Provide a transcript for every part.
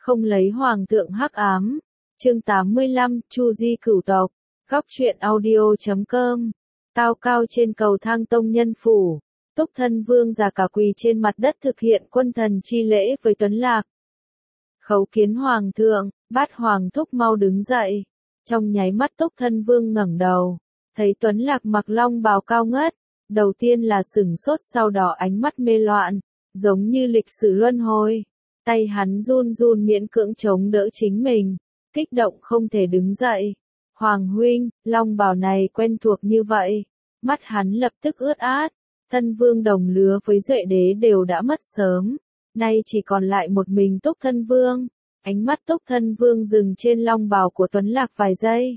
không lấy hoàng thượng hắc ám. Chương 85, Chu Di cửu tộc. Góc truyện audio.com. Cao cao trên cầu thang tông nhân phủ, Túc Thân Vương già cả quỳ trên mặt đất thực hiện quân thần chi lễ với Tuấn Lạc. Khấu kiến hoàng thượng, Bát Hoàng thúc mau đứng dậy. Trong nháy mắt Túc Thân Vương ngẩng đầu, thấy Tuấn Lạc mặc long bào cao ngất, đầu tiên là sửng sốt, sau đó ánh mắt mê loạn, giống như lịch sử luân hồi. Tay hắn run run miễn cưỡng chống đỡ chính mình, kích động không thể đứng dậy. Hoàng huynh, long bào này quen thuộc như vậy. Mắt hắn lập tức ướt át. Thân vương đồng lứa với Duệ đế đều đã mất sớm, nay chỉ còn lại một mình Túc Thân Vương. Ánh mắt Túc Thân Vương dừng trên long bào của Tuấn Lạc vài giây.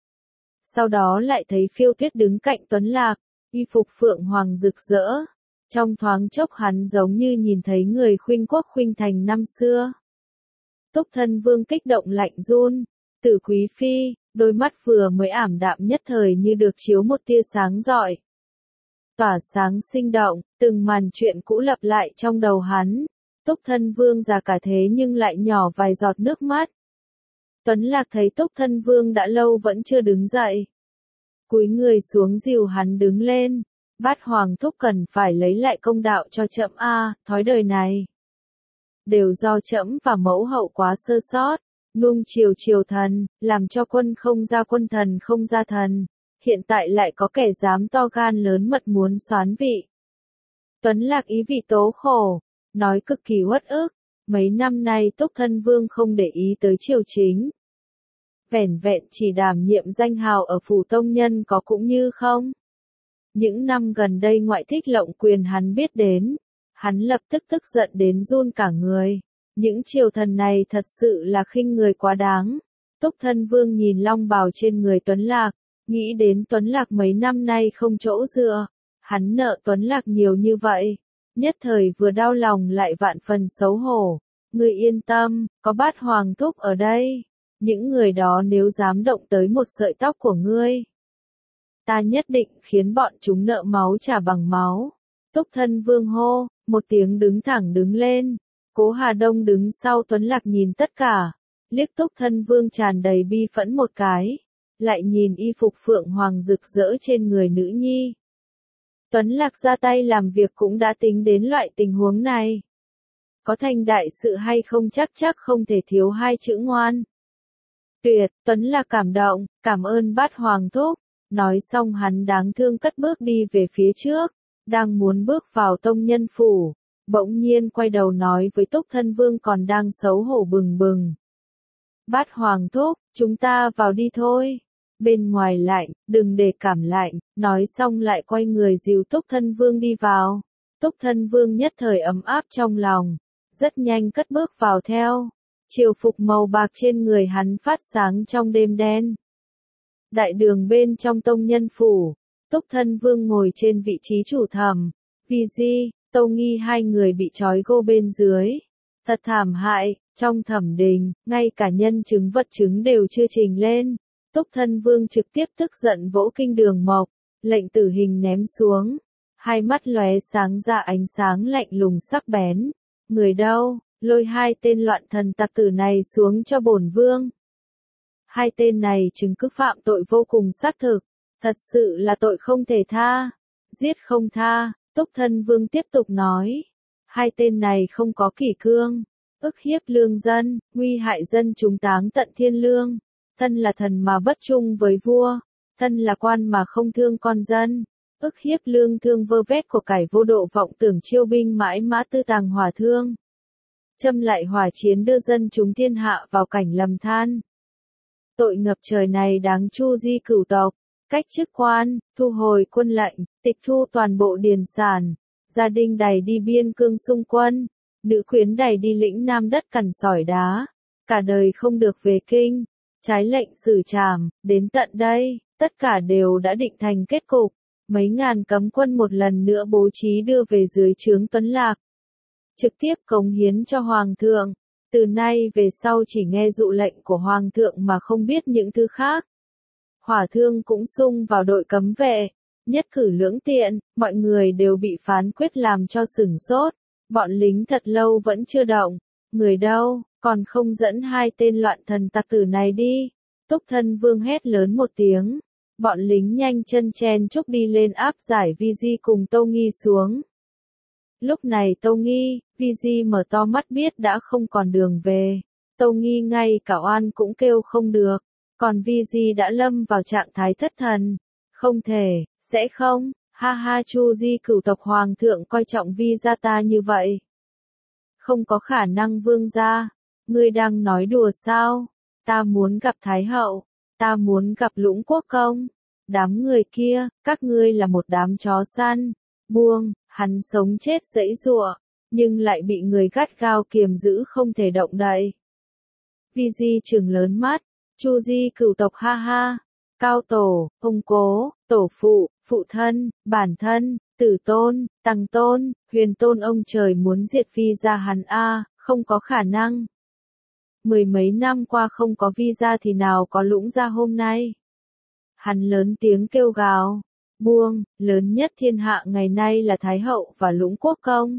Sau đó lại thấy Phiêu Tuyết đứng cạnh Tuấn Lạc, y phục phượng hoàng rực rỡ. Trong thoáng chốc hắn giống như nhìn thấy người khuynh quốc khuynh thành năm xưa. Túc Thân Vương kích động lạnh run. Tử Quý Phi, đôi mắt vừa mới ảm đạm nhất thời như được chiếu một tia sáng rọi. Tỏa sáng sinh động, từng màn chuyện cũ lặp lại trong đầu hắn. Túc Thân Vương già cả thế nhưng lại nhỏ vài giọt nước mắt. Tuấn Lạc thấy Túc Thân Vương đã lâu vẫn chưa đứng dậy, cúi người xuống dìu hắn đứng lên. Bát Hoàng thúc cần phải lấy lại công đạo cho trẫm a, thói đời này đều do trẫm và mẫu hậu quá sơ sót, nuông chiều triều thần, làm cho quân không ra quân, thần không ra thần. Hiện tại lại có kẻ dám to gan lớn mật muốn soán vị. Tuấn Lạc ý vị tố khổ, nói cực kỳ uất ức. Mấy năm nay Túc Thân Vương không để ý tới triều chính, vẻn vẹn chỉ đảm nhiệm danh hào ở phủ tông nhân có cũng như không. Những năm gần đây ngoại thích lộng quyền hắn biết đến, hắn lập tức tức giận đến run cả người. Những triều thần này thật sự là khinh người quá đáng. Túc Thân Vương nhìn long bào trên người Tuấn Lạc, nghĩ đến Tuấn Lạc mấy năm nay không chỗ dựa, hắn nợ Tuấn Lạc nhiều như vậy, nhất thời vừa đau lòng lại vạn phần xấu hổ. Ngươi yên tâm, có Bát Hoàng thúc ở đây, những người đó nếu dám động tới một sợi tóc của ngươi, ta nhất định khiến bọn chúng nợ máu trả bằng máu. Túc Thân Vương hô, một tiếng đứng thẳng đứng lên. Cố Hà Đông đứng sau Tuấn Lạc nhìn tất cả, liếc Túc Thân Vương tràn đầy bi phẫn một cái, lại nhìn y phục phượng hoàng rực rỡ trên người nữ nhi. Tuấn Lạc ra tay làm việc cũng đã tính đến loại tình huống này. Có thành đại sự hay không chắc không thể thiếu hai chữ ngoan. Tuyệt, Tuấn Lạc cảm động, cảm ơn Bát Hoàng thúc. Nói xong hắn đáng thương cất bước đi về phía trước, đang muốn bước vào tông nhân phủ, bỗng nhiên quay đầu nói với Túc Thân Vương còn đang xấu hổ bừng bừng. Bát Hoàng thúc, chúng ta vào đi thôi. Bên ngoài lạnh, đừng để cảm lạnh. Nói xong lại quay người dìu Túc Thân Vương đi vào. Túc Thân Vương nhất thời ấm áp trong lòng, rất nhanh cất bước vào theo. Triều phục màu bạc trên người hắn phát sáng trong đêm đen. Đại đường bên trong tông nhân phủ, Túc Thân Vương ngồi trên vị trí chủ thẩm, Vi Di, Tâu Nghi hai người bị trói gô bên dưới. Thật thảm hại, trong thẩm đình, ngay cả nhân chứng vật chứng đều chưa trình lên. Túc Thân Vương trực tiếp tức giận vỗ kinh đường mộc, lệnh tử hình ném xuống. Hai mắt lóe sáng ra ánh sáng lạnh lùng sắc bén. Người đâu, lôi hai tên loạn thần tặc tử này xuống cho bổn vương. Hai tên này chứng cứ phạm tội vô cùng xác thực, thật sự là tội không thể tha, giết không tha. Túc Thân Vương tiếp tục nói, hai tên này không có kỷ cương, ức hiếp lương dân, nguy hại dân chúng táng tận thiên lương. Thân là thần mà bất trung với vua, thân là quan mà không thương con dân, ức hiếp lương thương vơ vét của cải vô độ vọng tưởng chiêu binh mãi mã tư tàng hỏa thương. Châm lại hỏa chiến đưa dân chúng thiên hạ vào cảnh lầm than. Tội ngập trời này đáng Chu Di cửu tộc, cách chức quan, thu hồi quân lệnh, tịch thu toàn bộ điền sản, gia đình đày đi biên cương xung quân, nữ quyến đày đi lĩnh nam đất cằn sỏi đá, cả đời không được về kinh, trái lệnh xử trảm. Đến tận đây, tất cả đều đã định thành kết cục. Mấy ngàn cấm quân một lần nữa bố trí đưa về dưới trướng Tuấn Lạc, trực tiếp cống hiến cho Hoàng thượng. Từ nay về sau chỉ nghe dụ lệnh của Hoàng thượng mà không biết những thứ khác. Hỏa thương cũng sung vào đội cấm vệ, nhất cử lưỡng tiện, mọi người đều bị phán quyết làm cho sửng sốt. Bọn lính thật lâu vẫn chưa động, Người đâu, còn không dẫn hai tên loạn thần tặc tử này đi. Túc Thân Vương hét lớn một tiếng. Bọn lính nhanh chân chen chúc đi lên áp giải Vi Di cùng Tâu Nghi xuống. Lúc này Tâu Nghi, Vi Di mở to mắt biết đã không còn đường về. Tâu Nghi ngay cả oan cũng kêu không được. Còn Vi Di đã lâm vào trạng thái thất thần. Không thể, sẽ không, ha ha Chu Di cửu tộc hoàng thượng coi trọng Vi gia ta như vậy. Không có khả năng vương gia. Ngươi đang nói đùa sao? Ta muốn gặp Thái hậu. Ta muốn gặp Lũng Quốc công. Đám người kia, các ngươi là một đám chó săn. Buông, hắn sống chết giãy giụa, nhưng lại bị người gắt gao kiềm giữ không thể động đậy. Vi Di trừng lớn mắt, Chu Di cửu tộc ha ha. Cao tổ, ông cố, tổ phụ, phụ thân, bản thân, tử tôn, tăng tôn, huyền tôn ông trời muốn diệt Vi gia hắn a, không có khả năng. Mười mấy năm qua không có Vi gia thì nào có Lũng gia hôm nay. Hắn lớn tiếng kêu gào, buông, lớn nhất thiên hạ ngày nay là Thái hậu và Lũng Quốc công.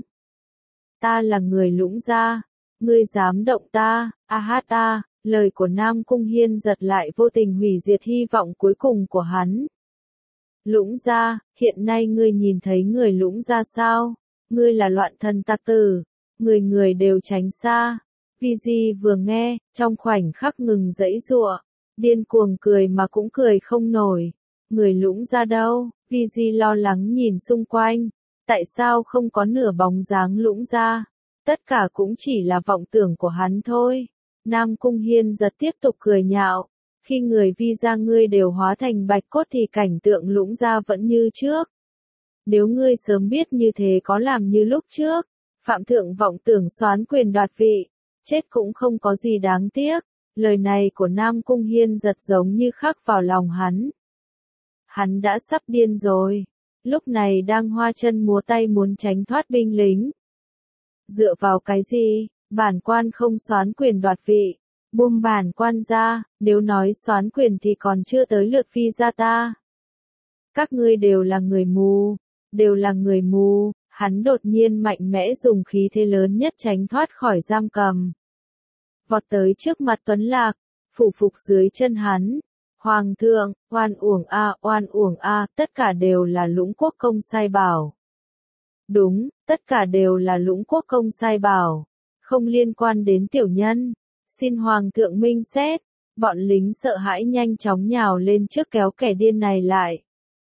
Ta là người Lũng gia, ngươi dám động ta, a hát a, lời của Nam Cung Hiên giật lại vô tình hủy diệt hy vọng cuối cùng của hắn. Lũng gia, hiện nay ngươi nhìn thấy người Lũng gia sao? Ngươi là loạn thần tặc tử, người người đều tránh xa. Vi Di vừa nghe, trong khoảnh khắc ngừng giãy giụa, điên cuồng cười mà cũng cười không nổi. Người Lũng gia đâu? Vi Di lo lắng nhìn xung quanh, tại sao không có nửa bóng dáng Lũng gia? Tất cả cũng chỉ là vọng tưởng của hắn thôi. Nam Cung Hiên giật tiếp tục cười nhạo, khi người Vi gia ngươi đều hóa thành bạch cốt thì cảnh tượng Lũng gia vẫn như trước. Nếu ngươi sớm biết như thế có làm như lúc trước, Phạm thượng vọng tưởng soán quyền đoạt vị, chết cũng không có gì đáng tiếc. Lời này của Nam Cung Hiên giật giống như khắc vào lòng hắn. Hắn đã sắp điên rồi, lúc này đang hoa chân múa tay muốn tránh thoát binh lính. Dựa vào cái gì, bản quan không soán quyền đoạt vị, buông bản quan ra, nếu nói soán quyền thì còn chưa tới lượt Vi gia ta. Các ngươi đều là người mù, đều là người mù, hắn đột nhiên mạnh mẽ dùng khí thế lớn nhất tránh thoát khỏi giam cầm. Vọt tới trước mặt Tuấn Lạc, phủ phục dưới chân hắn. Hoàng thượng, oan uổng a, tất cả đều là Lũng Quốc công sai bảo. Đúng, tất cả đều là Lũng Quốc công sai bảo, không liên quan đến tiểu nhân. Xin Hoàng thượng minh xét. Bọn lính sợ hãi nhanh chóng nhào lên trước kéo kẻ điên này lại.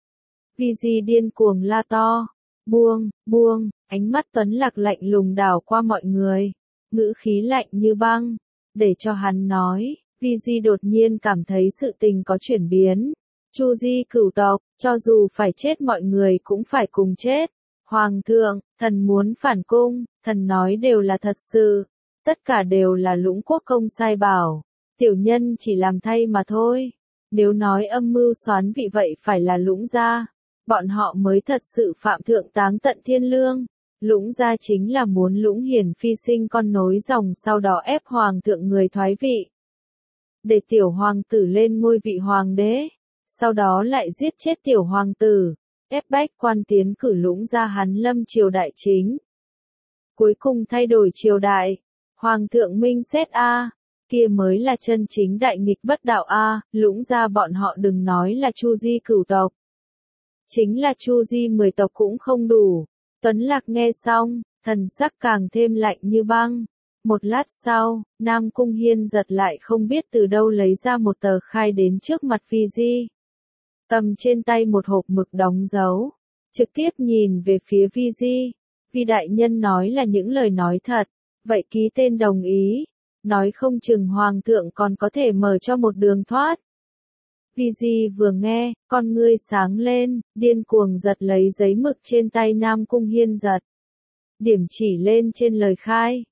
Vi Di điên cuồng la to, buông, buông, ánh mắt Tuấn Lạc lạnh lùng đảo qua mọi người, ngữ khí lạnh như băng, để cho hắn nói. Vi Di đột nhiên cảm thấy sự tình có chuyển biến. Chu Di cửu tộc, cho dù phải chết mọi người cũng phải cùng chết. Hoàng thượng, thần muốn phản cung, thần nói đều là thật sự. Tất cả đều là Lũng Quốc công sai bảo. Tiểu nhân chỉ làm thay mà thôi. Nếu nói âm mưu soán vị vậy phải là Lũng gia. Bọn họ mới thật sự phạm thượng táng tận thiên lương. Lũng gia chính là muốn Lũng Hiền phi sinh con nối dòng sau đó ép hoàng thượng người thoái vị. Để tiểu hoàng tử lên ngôi vị hoàng đế. Sau đó lại giết chết tiểu hoàng tử. Ép bách quan tiến cử Lũng gia hắn lâm triều đại chính. Cuối cùng thay đổi triều đại. Hoàng thượng minh xét a, kia mới là chân chính đại nghịch bất đạo a, Lũng gia bọn họ đừng nói là Chu Di cửu tộc. Chính là Chu Di 10 tộc cũng không đủ. Tuấn Lạc nghe xong, thần sắc càng thêm lạnh như băng. Một lát sau, Nam Cung Hiên giật lại không biết từ đâu lấy ra một tờ khai đến trước mặt Vi Di. Cầm trên tay một hộp mực đóng dấu, trực tiếp nhìn về phía Vi Di. Vi đại nhân nói là những lời nói thật, vậy ký tên đồng ý, nói không chừng hoàng thượng còn có thể mở cho một đường thoát. Vi Di vừa nghe, con ngươi sáng lên, điên cuồng giật lấy giấy mực trên tay Nam Cung Hiên giật. Điểm chỉ lên trên lời khai.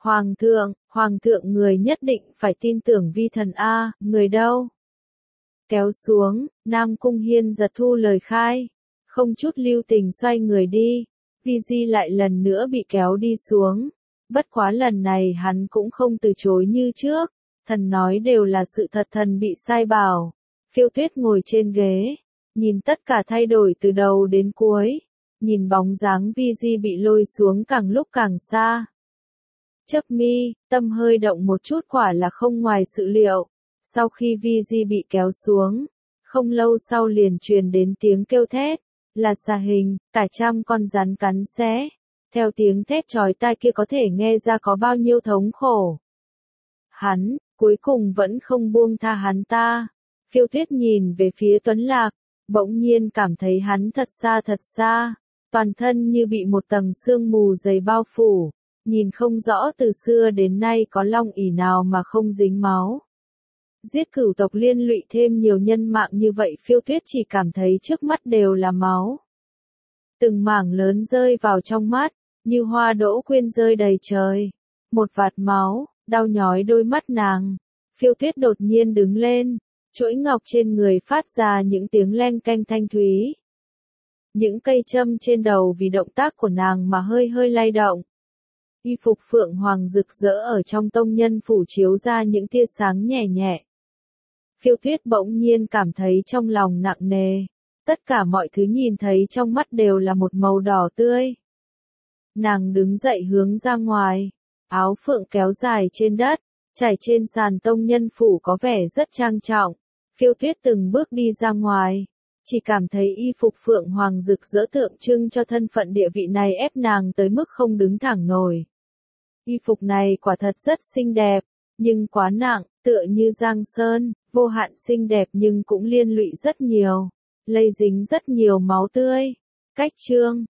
Hoàng thượng người nhất định phải tin tưởng vi thần a, người đâu? Kéo xuống, Nam Cung Hiên giật thu lời khai, không chút lưu tình xoay người đi. Vi Di lại lần nữa bị kéo đi xuống. Bất quá lần này hắn cũng không từ chối như trước, thần nói đều là sự thật, thần bị sai bảo. Phiêu Tuyết ngồi trên ghế, nhìn tất cả thay đổi từ đầu đến cuối, nhìn bóng dáng Vi Di bị lôi xuống càng lúc càng xa. Chớp mi, tâm hơi động một chút, quả là không ngoài sự liệu. Sau khi Vi Di bị kéo xuống, không lâu sau liền truyền đến tiếng kêu thét, là xà hình, cả trăm con rắn cắn xé. Theo tiếng thét chói tai kia có thể nghe ra có bao nhiêu thống khổ. Hắn, cuối cùng vẫn không buông tha hắn ta. Phiêu Tuyết nhìn về phía Tuấn Lạc, bỗng nhiên cảm thấy hắn thật xa, toàn thân như bị một tầng sương mù dày bao phủ, nhìn không rõ từ xưa đến nay có long ỷ nào mà không dính máu. Giết cửu tộc liên lụy thêm nhiều nhân mạng như vậy, Phiêu Tuyết chỉ cảm thấy trước mắt đều là máu. Từng mảng lớn rơi vào trong mắt, như hoa đỗ quyên rơi đầy trời. Một vạt máu, đau nhói đôi mắt nàng. Phiêu Tuyết đột nhiên đứng lên, chuỗi ngọc trên người phát ra những tiếng leng keng thanh thúy. Những cây châm trên đầu vì động tác của nàng mà hơi hơi lay động. Y phục phượng hoàng rực rỡ ở trong tông nhân phủ chiếu ra những tia sáng nhẹ nhẹ. Phiêu Tuyết bỗng nhiên cảm thấy trong lòng nặng nề. Tất cả mọi thứ nhìn thấy trong mắt đều là một màu đỏ tươi. Nàng đứng dậy hướng ra ngoài. Áo phượng kéo dài trên đất, trải trên sàn tông nhân phủ có vẻ rất trang trọng. Phiêu Tuyết từng bước đi ra ngoài. Chỉ cảm thấy y phục phượng hoàng rực rỡ tượng trưng cho thân phận địa vị này ép nàng tới mức không đứng thẳng nổi. Y phục này quả thật rất xinh đẹp, nhưng quá nặng, tựa như giang sơn, vô hạn xinh đẹp nhưng cũng liên lụy rất nhiều, lây dính rất nhiều máu tươi. Cách chương